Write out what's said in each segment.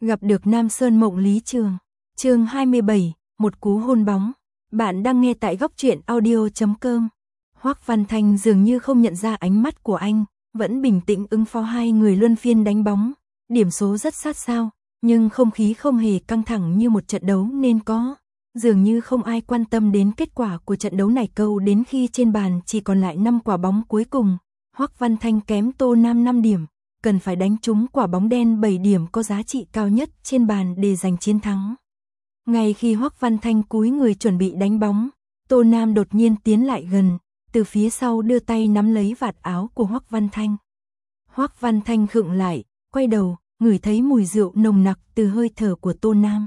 Gặp được Nam Sơn Mộng Lý Trường. Chương 27, một cú hôn bóng. Bạn đang nghe tại goctruyện.audio.com. Hoắc Văn Thanh dường như không nhận ra ánh mắt của anh, vẫn bình tĩnh ứng phó hai người luân phiên đánh bóng. Điểm số rất sát sao, nhưng không khí không hề căng thẳng như một trận đấu nên có. Dường như không ai quan tâm đến kết quả của trận đấu này câu đến khi trên bàn chỉ còn lại 5 quả bóng cuối cùng. Hoắc Văn Thanh kém Tô Nam 5 điểm, cần phải đánh trúng quả bóng đen 7 điểm có giá trị cao nhất trên bàn để giành chiến thắng. Ngay khi Hoắc Văn Thanh cúi người chuẩn bị đánh bóng, Tô Nam đột nhiên tiến lại gần, từ phía sau đưa tay nắm lấy vạt áo của Hoắc Văn Thanh. Hoắc Văn Thanh khựng lại, quay đầu, ngửi thấy mùi rượu nồng nặc từ hơi thở của Tô Nam.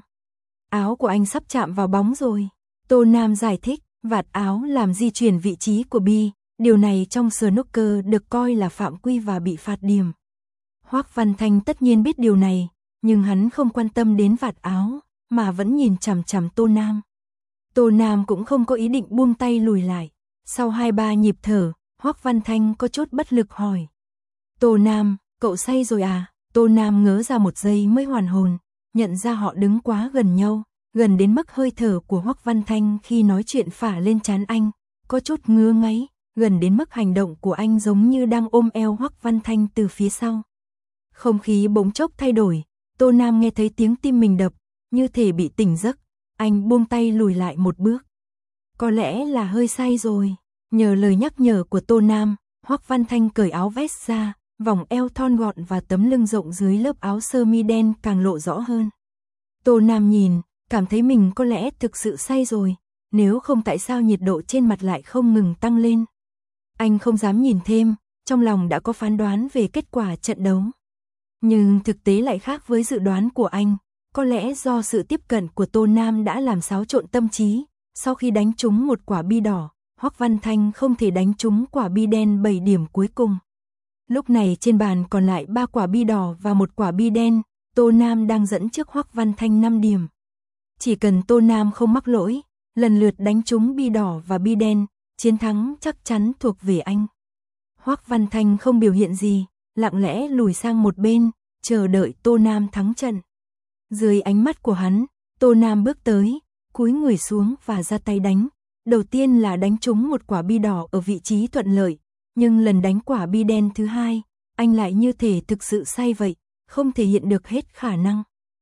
Áo của anh sắp chạm vào bóng rồi. Tô Nam giải thích, vạt áo làm di chuyển vị trí của bi, điều này trong snooker được coi là phạm quy và bị phạt điểm. Hoắc Văn Thanh tất nhiên biết điều này, nhưng hắn không quan tâm đến vạt áo, mà vẫn nhìn chằm chằm Tô Nam. Tô Nam cũng không có ý định buông tay lùi lại. Sau 2-3 nhịp thở, Hoắc Văn Thanh có chút bất lực hỏi. Tô Nam, cậu say rồi à? Tô Nam ngớ ra một giây mới hoàn hồn, nhận ra họ đứng quá gần nhau, gần đến mức hơi thở của Hoắc Văn Thanh khi nói chuyện phả lên trán anh, có chút ngứa ngáy, gần đến mức hành động của anh giống như đang ôm eo Hoắc Văn Thanh từ phía sau. Không khí bỗng chốc thay đổi, Tô Nam nghe thấy tiếng tim mình đập, như thể bị tỉnh giấc, anh buông tay lùi lại một bước. Có lẽ là hơi say rồi, nhờ lời nhắc nhở của Tô Nam, Hoắc Văn Thanh cởi áo vest ra, vòng eo thon gọn và tấm lưng rộng dưới lớp áo sơ mi đen càng lộ rõ hơn. Tô Nam nhìn, cảm thấy mình có lẽ thực sự say rồi, nếu không tại sao nhiệt độ trên mặt lại không ngừng tăng lên. Anh không dám nhìn thêm, trong lòng đã có phán đoán về kết quả trận đấu. Nhưng thực tế lại khác với dự đoán của anh, có lẽ do sự tiếp cận của Tô Nam đã làm xáo trộn tâm trí. Sau khi đánh trúng một quả bi đỏ, Hoắc Văn Thanh không thể đánh trúng quả bi đen 7 điểm cuối cùng. Lúc này trên bàn còn lại 3 quả bi đỏ và một quả bi đen, Tô Nam đang dẫn trước Hoắc Văn Thanh 5 điểm. Chỉ cần Tô Nam không mắc lỗi, lần lượt đánh trúng bi đỏ và bi đen, chiến thắng chắc chắn thuộc về anh. Hoắc Văn Thanh không biểu hiện gì, lặng lẽ lùi sang một bên, chờ đợi Tô Nam thắng trận. Dưới ánh mắt của hắn, Tô Nam bước tới, cúi người xuống và ra tay đánh. Đầu tiên là đánh trúng một quả bi đỏ ở vị trí thuận lợi, nhưng lần đánh quả bi đen thứ hai, anh lại như thể thực sự say vậy, không thể hiện được hết khả năng.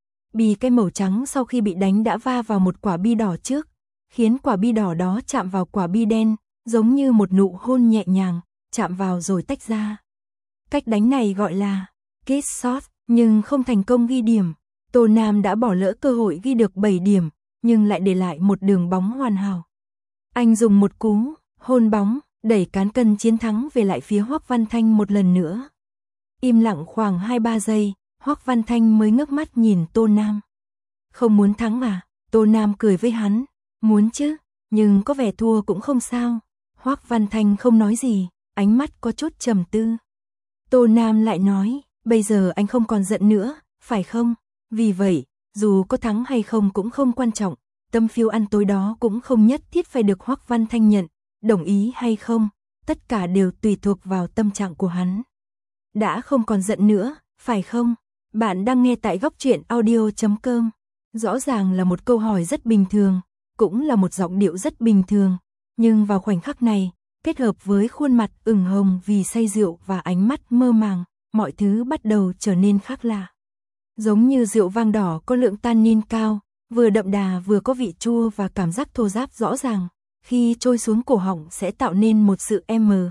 Bi cái màu trắng sau khi bị đánh đã va vào một quả bi đỏ trước, khiến quả bi đỏ đó chạm vào quả bi đen, giống như một nụ hôn nhẹ nhàng, chạm vào rồi tách ra. Cách đánh này gọi là kiss shot, nhưng không thành công ghi điểm. Tô Nam đã bỏ lỡ cơ hội ghi được 7 điểm, nhưng lại để lại một đường bóng hoàn hảo. Anh dùng một cú hôn bóng, đẩy cán cân chiến thắng về lại phía Hoắc Văn Thanh một lần nữa. Im lặng khoảng 2-3 giây, Hoắc Văn Thanh mới ngước mắt nhìn Tô Nam. Không muốn thắng à? Tô Nam cười với hắn. Muốn chứ, nhưng có vẻ thua cũng không sao. Hoắc Văn Thanh không nói gì, ánh mắt có chút trầm tư. Tô Nam lại nói, bây giờ anh không còn giận nữa, phải không? Vì vậy, dù có thắng hay không cũng không quan trọng, tâm phiếu ăn tối đó cũng không nhất thiết phải được Hoắc Văn Thanh nhận, đồng ý hay không, tất cả đều tùy thuộc vào tâm trạng của hắn. Đã không còn giận nữa, phải không? Bạn đang nghe tại goctruyện.audio.com. Rõ ràng là một câu hỏi rất bình thường, cũng là một giọng điệu rất bình thường, nhưng vào khoảnh khắc này, kết hợp với khuôn mặt ửng hồng vì say rượu và ánh mắt mơ màng, mọi thứ bắt đầu trở nên khác lạ. Giống như rượu vang đỏ có lượng tannin cao, vừa đậm đà vừa có vị chua và cảm giác thô ráp rõ ràng, khi trôi xuống cổ họng sẽ tạo nên một sự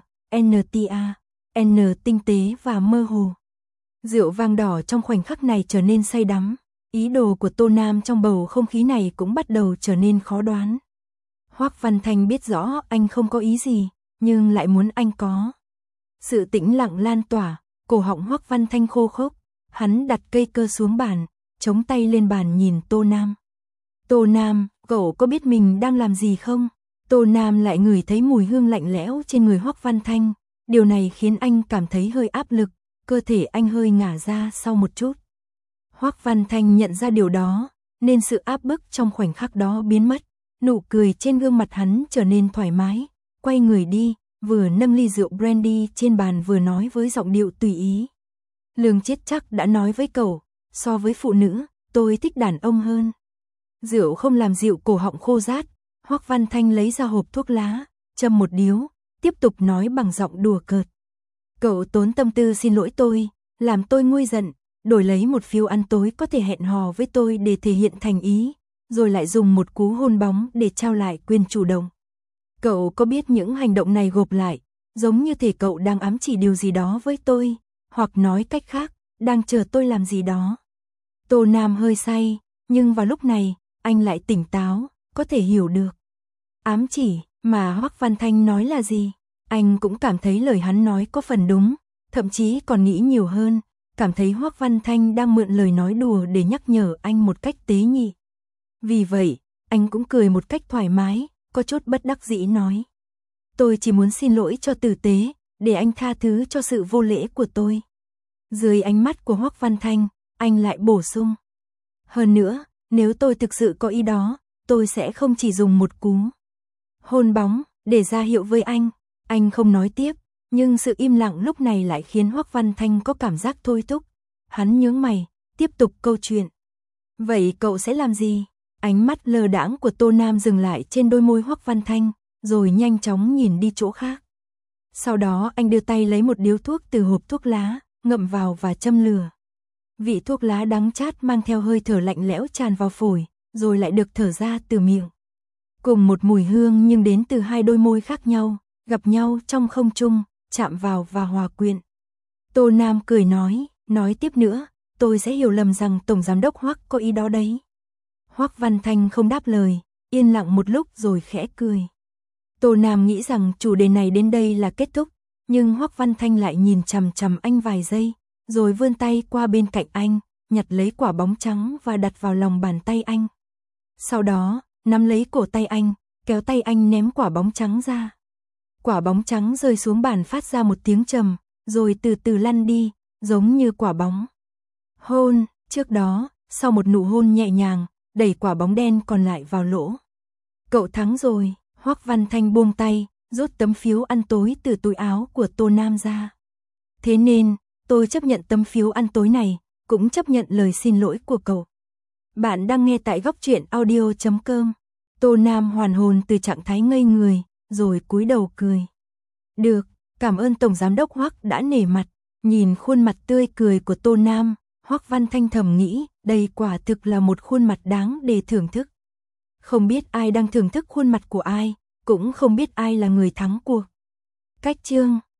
MNTA, N tinh tế và mơ hồ. Rượu vang đỏ trong khoảnh khắc này trở nên say đắm, ý đồ của Tô Nam trong bầu không khí này cũng bắt đầu trở nên khó đoán. Hoắc Văn Thanh biết rõ anh không có ý gì, nhưng lại muốn anh có. Sự tĩnh lặng lan tỏa, cổ họng Hoắc Văn Thanh khô khốc, hắn đặt cây cơ xuống bàn, chống tay lên bàn nhìn Tô Nam. Tô Nam, cậu có biết mình đang làm gì không? Tô Nam lại ngửi thấy mùi hương lạnh lẽo trên người Hoắc Văn Thanh, điều này khiến anh cảm thấy hơi áp lực, cơ thể anh hơi ngả ra sau một chút. Hoắc Văn Thanh nhận ra điều đó, nên sự áp bức trong khoảnh khắc đó biến mất, nụ cười trên gương mặt hắn trở nên thoải mái, quay người đi, vừa nâng ly rượu brandy trên bàn vừa nói với giọng điệu tùy ý. Lương Chết chắc đã nói với cậu, so với phụ nữ, tôi thích đàn ông hơn. Rượu không làm dịu cổ họng khô rát, Hoắc Văn Thanh lấy ra hộp thuốc lá, châm một điếu, tiếp tục nói bằng giọng đùa cợt. Cậu tốn tâm tư xin lỗi tôi, làm tôi nguôi giận, đổi lấy một phiếu ăn tối có thể hẹn hò với tôi để thể hiện thành ý, rồi lại dùng một cú hôn bóng để trao lại quyền chủ động. Cậu có biết những hành động này gộp lại, giống như thể cậu đang ám chỉ điều gì đó với tôi, hoặc nói cách khác, đang chờ tôi làm gì đó. Tô Nam hơi say, nhưng vào lúc này, anh lại tỉnh táo, có thể hiểu được. Ám chỉ mà Hoắc Văn Thanh nói là gì? Anh cũng cảm thấy lời hắn nói có phần đúng, thậm chí còn nghĩ nhiều hơn, cảm thấy Hoắc Văn Thanh đang mượn lời nói đùa để nhắc nhở anh một cách tế nhị. Vì vậy, anh cũng cười một cách thoải mái, có chút bất đắc dĩ nói. Tôi chỉ muốn xin lỗi cho tử tế, để anh tha thứ cho sự vô lễ của tôi. Dưới ánh mắt của Hoắc Văn Thanh, anh lại bổ sung. Hơn nữa, nếu tôi thực sự có ý đó, tôi sẽ không chỉ dùng một cú hôn bóng để ra hiệu với anh. Anh không nói tiếp, nhưng sự im lặng lúc này lại khiến Hoắc Văn Thanh có cảm giác thôi thúc. Hắn nhướng mày, tiếp tục câu chuyện. Vậy cậu sẽ làm gì? Ánh mắt lơ đãng của Tô Nam dừng lại trên đôi môi Hoắc Văn Thanh, rồi nhanh chóng nhìn đi chỗ khác. Sau đó anh đưa tay lấy một điếu thuốc từ hộp thuốc lá, ngậm vào và châm lửa. Vị thuốc lá đắng chát mang theo hơi thở lạnh lẽo tràn vào phổi, rồi lại được thở ra từ miệng. Cùng một mùi hương nhưng đến từ hai đôi môi khác nhau, gặp nhau trong không trung, chạm vào và hòa quyện. Tô Nam cười nói tiếp nữa, tôi sẽ hiểu lầm rằng Tổng Giám đốc Hoắc có ý đó đấy. Hoắc Văn Thanh không đáp lời, yên lặng một lúc rồi khẽ cười. Tô Nam nghĩ rằng chủ đề này đến đây là kết thúc, nhưng Hoắc Văn Thanh lại nhìn chằm chằm anh vài giây, rồi vươn tay qua bên cạnh anh, nhặt lấy quả bóng trắng và đặt vào lòng bàn tay anh. Sau đó, nắm lấy cổ tay anh, kéo tay anh ném quả bóng trắng ra. Quả bóng trắng rơi xuống bàn phát ra một tiếng trầm, rồi từ từ lăn đi, giống như quả bóng hôn trước đó. Sau một nụ hôn nhẹ nhàng, đẩy quả bóng đen còn lại vào lỗ. Cậu thắng rồi. Hoắc Văn Thanh buông tay, rút tấm phiếu ăn tối từ túi áo của Tô Nam ra. Thế nên, tôi chấp nhận tấm phiếu ăn tối này, cũng chấp nhận lời xin lỗi của cậu. Bạn đang nghe tại góc truyện audio.com. Tô Nam hoàn hồn từ trạng thái ngây người, rồi cúi đầu cười. Được, cảm ơn Tổng Giám đốc Hoắc đã nể mặt. Nhìn khuôn mặt tươi cười của Tô Nam, Hoắc Văn Thanh thầm nghĩ, đây quả thực là một khuôn mặt đáng để thưởng thức. Không biết ai đang thưởng thức khuôn mặt của ai, cũng không biết ai là người thắng cuộc. Cách chương